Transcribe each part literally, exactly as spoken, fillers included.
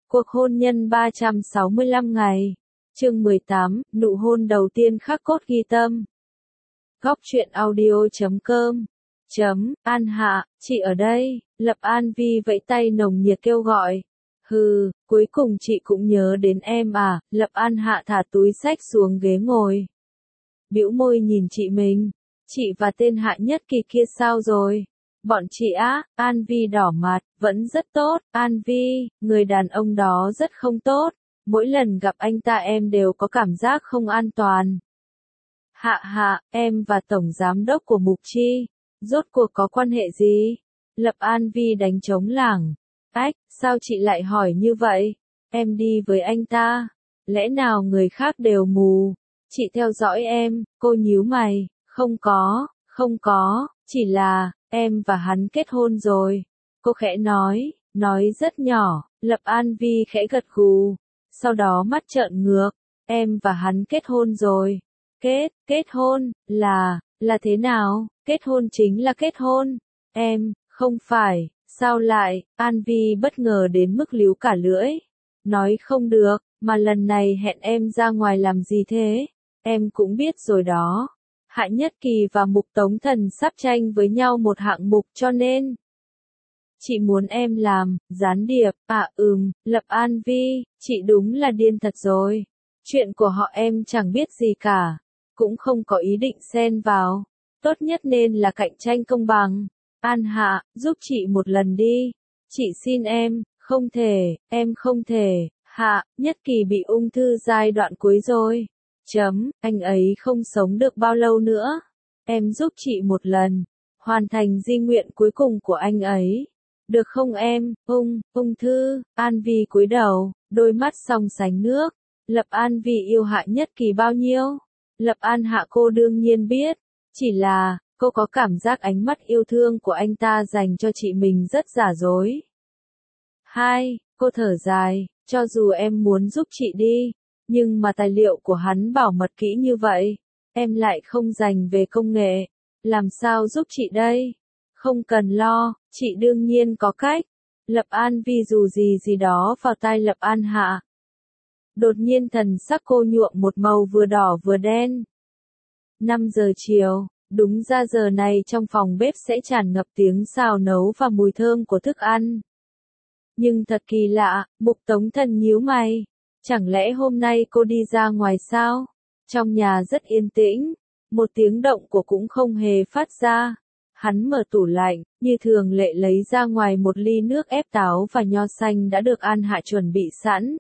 Cuộc hôn nhân ba trăm sáu mươi lăm ngày. Chương mười tám, nụ hôn đầu tiên khắc cốt ghi tâm. Góc truyện audio chấm com. Chấm, An Hạ, chị ở đây, Lập An Vi vẫy tay nồng nhiệt kêu gọi. Hừ, cuối cùng chị cũng nhớ đến em à, Lập An Hạ thả túi xách xuống ghế ngồi. Bĩu môi nhìn chị mình, chị và tên Hạ Nhất Kỳ kia sao rồi? Bọn chị á, An Vi đỏ mặt, vẫn rất tốt, An Vi, người đàn ông đó rất không tốt, mỗi lần gặp anh ta em đều có cảm giác không an toàn. Hạ Hạ, em và Tổng Giám đốc của Mục Chi, rốt cuộc có quan hệ gì? Lập An Vi đánh trống lảng. Ách, sao chị lại hỏi như vậy? Em đi với anh ta, lẽ nào người khác đều mù? Chị theo dõi em, cô nhíu mày, không có, không có, chỉ là, em và hắn kết hôn rồi. Cô khẽ nói, nói rất nhỏ, Lập An Vi khẽ gật gù, sau đó mắt trợn ngược, em và hắn kết hôn rồi. Kết, kết hôn, là, là thế nào? Kết hôn chính là kết hôn. Em, không phải, sao lại? An Vi bất ngờ đến mức líu cả lưỡi. Nói không được, mà lần này hẹn em ra ngoài làm gì thế? Em cũng biết rồi đó. Hạ Nhất Kỳ và Mục Tống Thần sắp tranh với nhau một hạng mục cho nên chị muốn em làm gián điệp. À ừm, Lập An Vi, chị đúng là điên thật rồi. Chuyện của họ em chẳng biết gì cả, cũng không có ý định xen vào. Tốt nhất nên là cạnh tranh công bằng. An Hạ, giúp chị một lần đi. Chị xin em, không thể, em không thể. Hạ Nhất Kỳ bị ung thư giai đoạn cuối rồi. Chấm, anh ấy không sống được bao lâu nữa. Em giúp chị một lần, hoàn thành di nguyện cuối cùng của anh ấy. Được không em? Ung, ung thư. An Vi cúi đầu, đôi mắt song sánh nước. Lập An Vi yêu Hạ Nhất Kỳ bao nhiêu? Lập An Hạ cô đương nhiên biết. Chỉ là, cô có cảm giác ánh mắt yêu thương của anh ta dành cho chị mình rất giả dối. Hai, cô thở dài, cho dù em muốn giúp chị đi, nhưng mà tài liệu của hắn bảo mật kỹ như vậy, em lại không dành về công nghệ, làm sao giúp chị đây? Không cần lo, chị đương nhiên có cách. Lập An Vi dù gì gì đó vào tai Lập An Hạ. Đột nhiên thần sắc cô nhuộm một màu vừa đỏ vừa đen. năm giờ chiều, đúng ra giờ này trong phòng bếp sẽ tràn ngập tiếng xào nấu và mùi thơm của thức ăn. Nhưng thật kỳ lạ, Mục Tống Thần nhíu mày. Chẳng lẽ hôm nay cô đi ra ngoài sao? Trong nhà rất yên tĩnh, một tiếng động của cũng không hề phát ra. Hắn mở tủ lạnh, như thường lệ lấy ra ngoài một ly nước ép táo và nho xanh đã được An Hạ chuẩn bị sẵn.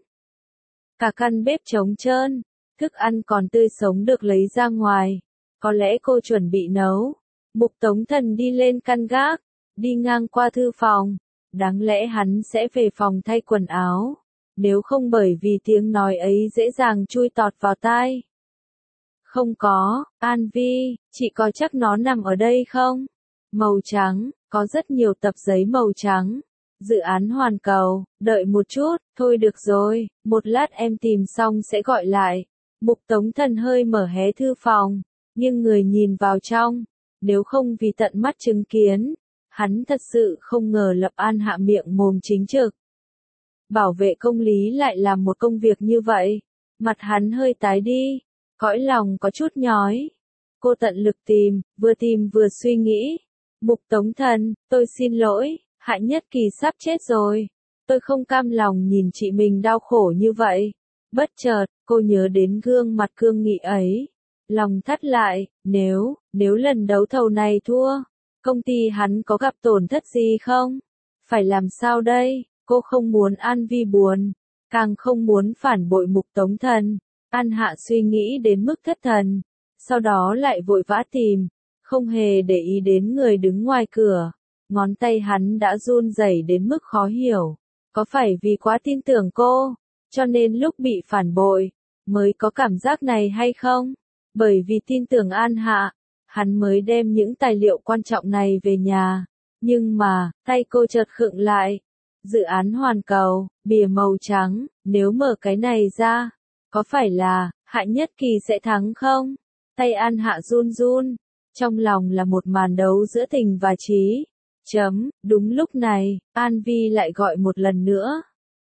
Cả căn bếp trống trơn, thức ăn còn tươi sống được lấy ra ngoài. Có lẽ cô chuẩn bị nấu. Mục Tống Thần đi lên căn gác, đi ngang qua thư phòng. Đáng lẽ hắn sẽ về phòng thay quần áo. Nếu không bởi vì tiếng nói ấy dễ dàng chui tọt vào tai. Không có, An Vi, chị có chắc nó nằm ở đây không? Màu trắng, có rất nhiều tập giấy màu trắng. Dự án hoàn cầu, đợi một chút, thôi được rồi, một lát em tìm xong sẽ gọi lại. Mục Tống Thần hơi mở hé thư phòng, nhưng người nhìn vào trong, nếu không vì tận mắt chứng kiến, hắn thật sự không ngờ Lập An Hạ miệng mồm chính trực. Bảo vệ công lý lại làm một công việc như vậy. Mặt hắn hơi tái đi, cõi lòng có chút nhói. Cô tận lực tìm, vừa tìm vừa suy nghĩ. Mục Tống Thần, tôi xin lỗi, Hạ Nhất Kỳ sắp chết rồi. Tôi không cam lòng nhìn chị mình đau khổ như vậy. Bất chợt, cô nhớ đến gương mặt cương nghị ấy. Lòng thắt lại, nếu, nếu lần đấu thầu này thua, công ty hắn có gặp tổn thất gì không? Phải làm sao đây? Cô không muốn An Vi buồn, càng không muốn phản bội Mục Tống Thần. An Hạ suy nghĩ đến mức thất thần, sau đó lại vội vã tìm, không hề để ý đến người đứng ngoài cửa. Ngón tay hắn đã run rẩy đến mức khó hiểu. Có phải vì quá tin tưởng cô, cho nên lúc bị phản bội, mới có cảm giác này hay không? Bởi vì tin tưởng An Hạ, hắn mới đem những tài liệu quan trọng này về nhà. Nhưng mà, tay cô chợt khựng lại. Dự án hoàn cầu, bìa màu trắng, nếu mở cái này ra, có phải là, Hạ Nhất Kỳ sẽ thắng không? Tay An Hạ run run, trong lòng là một màn đấu giữa tình và trí. Chấm, đúng lúc này, An Vi lại gọi một lần nữa.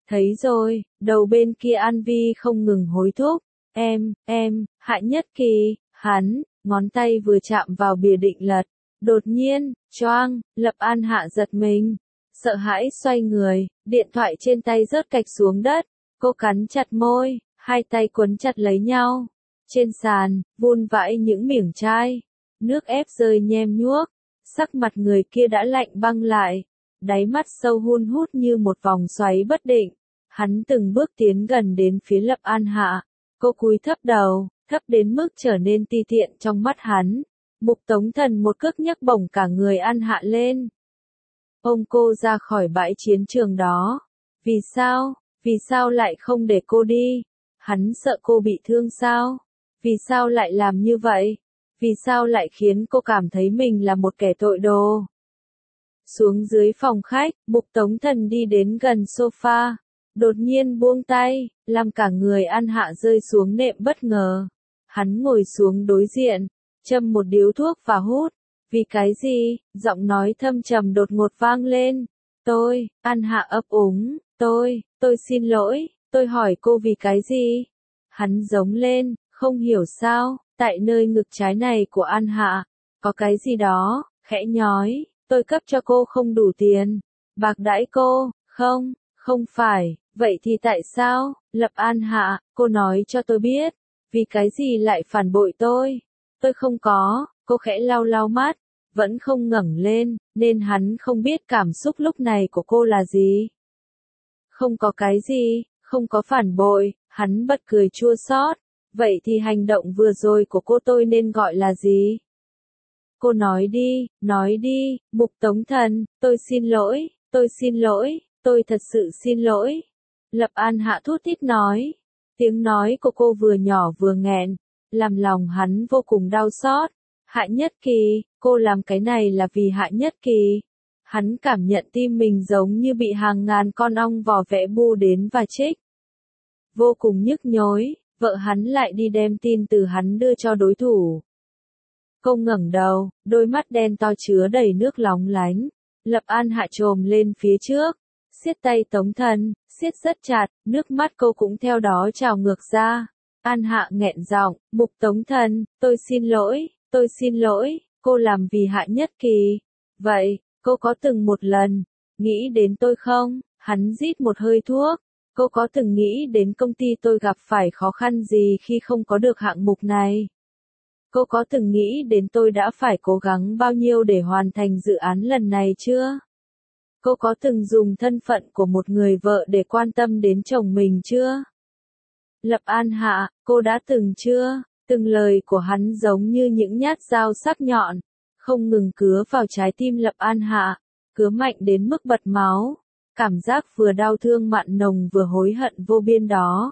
Thấy rồi, đầu bên kia An Vi không ngừng hối thúc. Em, em, Hạ Nhất Kỳ, hắn, ngón tay vừa chạm vào bìa định lật. Đột nhiên, choang, Lập An Hạ giật mình. Sợ hãi xoay người, điện thoại trên tay rớt cạch xuống đất. Cô cắn chặt môi, hai tay quấn chặt lấy nhau. Trên sàn, vun vãi những miếng chai. Nước ép rơi nhem nhuốc. Sắc mặt người kia đã lạnh băng lại. Đáy mắt sâu hun hút như một vòng xoáy bất định. Hắn từng bước tiến gần đến phía Lập An Hạ. Cô cúi thấp đầu, thấp đến mức trở nên ti tiện trong mắt hắn. Mục Tống Thần một cước nhấc bổng cả người An Hạ lên. Ôm cô ra khỏi bãi chiến trường đó. Vì sao? Vì sao lại không để cô đi? Hắn sợ cô bị thương sao? Vì sao lại làm như vậy? Vì sao lại khiến cô cảm thấy mình là một kẻ tội đồ? Xuống dưới phòng khách, Mục Tống Thần đi đến gần sofa. Đột nhiên buông tay, làm cả người An Hạ rơi xuống nệm bất ngờ. Hắn ngồi xuống đối diện, châm một điếu thuốc và hút. Vì cái gì? Giọng nói thâm trầm đột ngột vang lên. Tôi, An Hạ ấp úng, tôi, tôi xin lỗi, tôi hỏi cô vì cái gì? Hắn giống lên, không hiểu sao, tại nơi ngực trái này của An Hạ, có cái gì đó, khẽ nhói, tôi cấp cho cô không đủ tiền, bạc đãi cô, không, không phải, vậy thì tại sao? Lập An Hạ, cô nói cho tôi biết, vì cái gì lại phản bội tôi? Tôi không có, cô khẽ lau lau mắt, vẫn không ngẩng lên, nên hắn không biết cảm xúc lúc này của cô là gì. Không có cái gì, không có phản bội, hắn bật cười chua xót. Vậy thì hành động vừa rồi của cô tôi nên gọi là gì? Cô nói đi, nói đi, Mục Tống Thần, tôi xin lỗi, tôi xin lỗi, tôi thật sự xin lỗi. Lập An Hạ thút thít nói. Tiếng nói của cô vừa nhỏ vừa nghẹn, làm lòng hắn vô cùng đau xót. Hạ Nhất Kỳ, cô làm cái này là vì Hạ Nhất Kỳ. Hắn cảm nhận tim mình giống như bị hàng ngàn con ong vò vẽ bu đến và chích. Vô cùng nhức nhối, vợ hắn lại đi đem tin từ hắn đưa cho đối thủ. Cô ngẩng đầu, đôi mắt đen to chứa đầy nước lóng lánh. Lập An Hạ trồm lên phía trước, siết tay Tống Thần, siết rất chặt, nước mắt cô cũng theo đó trào ngược ra. An Hạ nghẹn giọng, Mục Tống Thần, tôi xin lỗi, tôi xin lỗi, cô làm vì Hạ Nhất Kỳ. Vậy, cô có từng một lần nghĩ đến tôi không? Hắn rít một hơi thuốc. Cô có từng nghĩ đến công ty tôi gặp phải khó khăn gì khi không có được hạng mục này? Cô có từng nghĩ đến tôi đã phải cố gắng bao nhiêu để hoàn thành dự án lần này chưa? Cô có từng dùng thân phận của một người vợ để quan tâm đến chồng mình chưa? Lập An Hạ, cô đã từng chưa? Từng lời của hắn giống như những nhát dao sắc nhọn, không ngừng cứa vào trái tim Lập An Hạ, cứa mạnh đến mức bật máu. Cảm giác vừa đau thương mặn nồng vừa hối hận vô biên đó.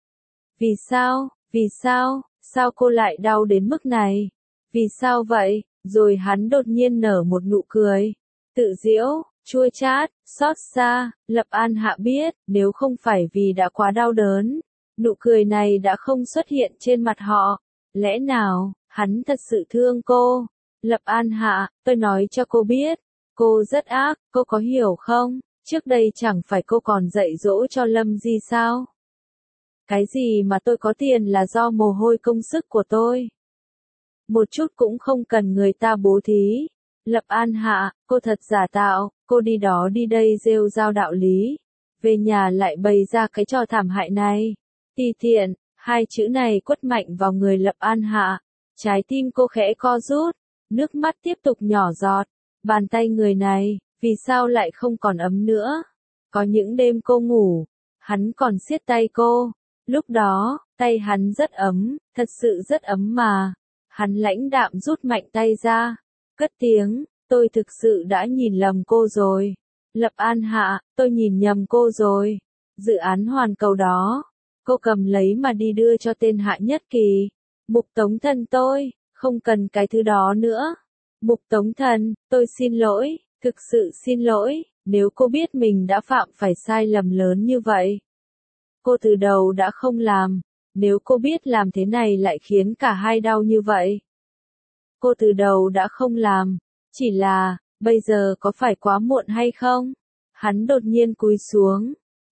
Vì sao? Vì sao? Sao cô lại đau đến mức này? Vì sao vậy? Rồi hắn đột nhiên nở một nụ cười. Tự giễu, chua chát, xót xa. Lập An Hạ biết, nếu không phải vì đã quá đau đớn, nụ cười này đã không xuất hiện trên mặt họ. Lẽ nào, hắn thật sự thương cô? Lập An Hạ, tôi nói cho cô biết, cô rất ác, cô có hiểu không? Trước đây chẳng phải cô còn dạy dỗ cho Lâm Di sao? Cái gì mà tôi có tiền là do mồ hôi công sức của tôi. Một chút cũng không cần người ta bố thí. Lập An Hạ, cô thật giả tạo, cô đi đó đi đây rêu rao đạo lý. Về nhà lại bày ra cái trò thảm hại này. Ti tiện, hai chữ này quất mạnh vào người Lập An Hạ. Trái tim cô khẽ co rút, nước mắt tiếp tục nhỏ giọt. Bàn tay người này, vì sao lại không còn ấm nữa? Có những đêm cô ngủ, hắn còn siết tay cô. Lúc đó, tay hắn rất ấm, thật sự rất ấm mà. Hắn lãnh đạm rút mạnh tay ra, cất tiếng, tôi thực sự đã nhìn lầm cô rồi. Lập An Hạ, tôi nhìn nhầm cô rồi. Dự án hoàn cầu đó, cô cầm lấy mà đi đưa cho tên Hạ Nhất Kỳ. Mục Tống Thần tôi, không cần cái thứ đó nữa. Mục Tống Thần, tôi xin lỗi, thực sự xin lỗi, nếu cô biết mình đã phạm phải sai lầm lớn như vậy. Cô từ đầu đã không làm, nếu cô biết làm thế này lại khiến cả hai đau như vậy. Cô từ đầu đã không làm, chỉ là, bây giờ có phải quá muộn hay không? Hắn đột nhiên cúi xuống,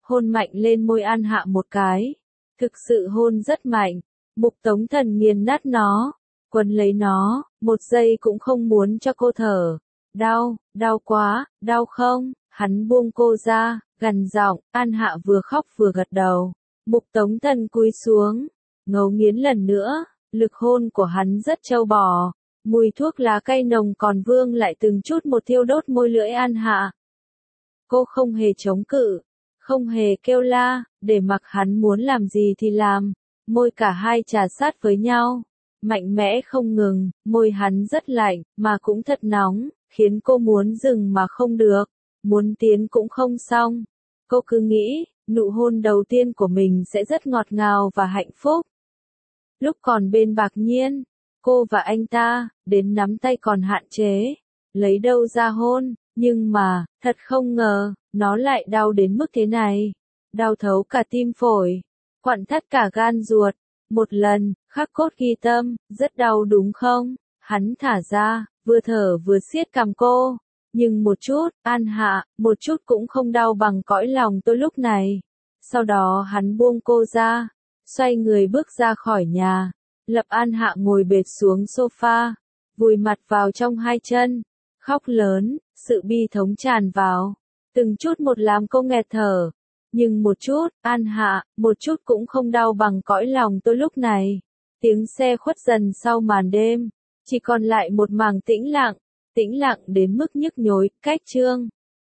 hôn mạnh lên môi An Hạ một cái. Thực sự hôn rất mạnh, Mục Tống Thần nghiền nát nó, quấn lấy nó, một giây cũng không muốn cho cô thở. Đau, đau quá, đau không? Hắn buông cô ra, gằn giọng. An Hạ vừa khóc vừa gật đầu. Mục Tống Thần cúi xuống, ngấu nghiến lần nữa, lực hôn của hắn rất trâu bò. Mùi thuốc lá cay nồng còn vương lại từng chút một thiêu đốt môi lưỡi An Hạ. Cô không hề chống cự, không hề kêu la, để mặc hắn muốn làm gì thì làm. Môi cả hai trà sát với nhau, mạnh mẽ không ngừng, môi hắn rất lạnh, mà cũng thật nóng, khiến cô muốn dừng mà không được, muốn tiến cũng không xong. Cô cứ nghĩ, nụ hôn đầu tiên của mình sẽ rất ngọt ngào và hạnh phúc. Lúc còn bên Bạc Nhiên, cô và anh ta, đến nắm tay còn hạn chế, lấy đâu ra hôn, nhưng mà, thật không ngờ, nó lại đau đến mức thế này. Đau thấu cả tim phổi, quặn thắt cả gan ruột. Một lần, khắc cốt ghi tâm, rất đau đúng không? Hắn thả ra, vừa thở vừa siết cằm cô. Nhưng một chút, An Hạ, một chút cũng không đau bằng cõi lòng tôi lúc này. Sau đó hắn buông cô ra, xoay người bước ra khỏi nhà. Lập An Hạ ngồi bệt xuống sofa, vùi mặt vào trong hai chân, khóc lớn, sự bi thống tràn vào, từng chút một làm cô nghẹt thở. Nhưng một chút, An Hạ, một chút cũng không đau bằng cõi lòng tôi lúc này. Tiếng xe khuất dần sau màn đêm, chỉ còn lại một mảng tĩnh lặng, tĩnh lặng đến mức nhức nhối. Cách chương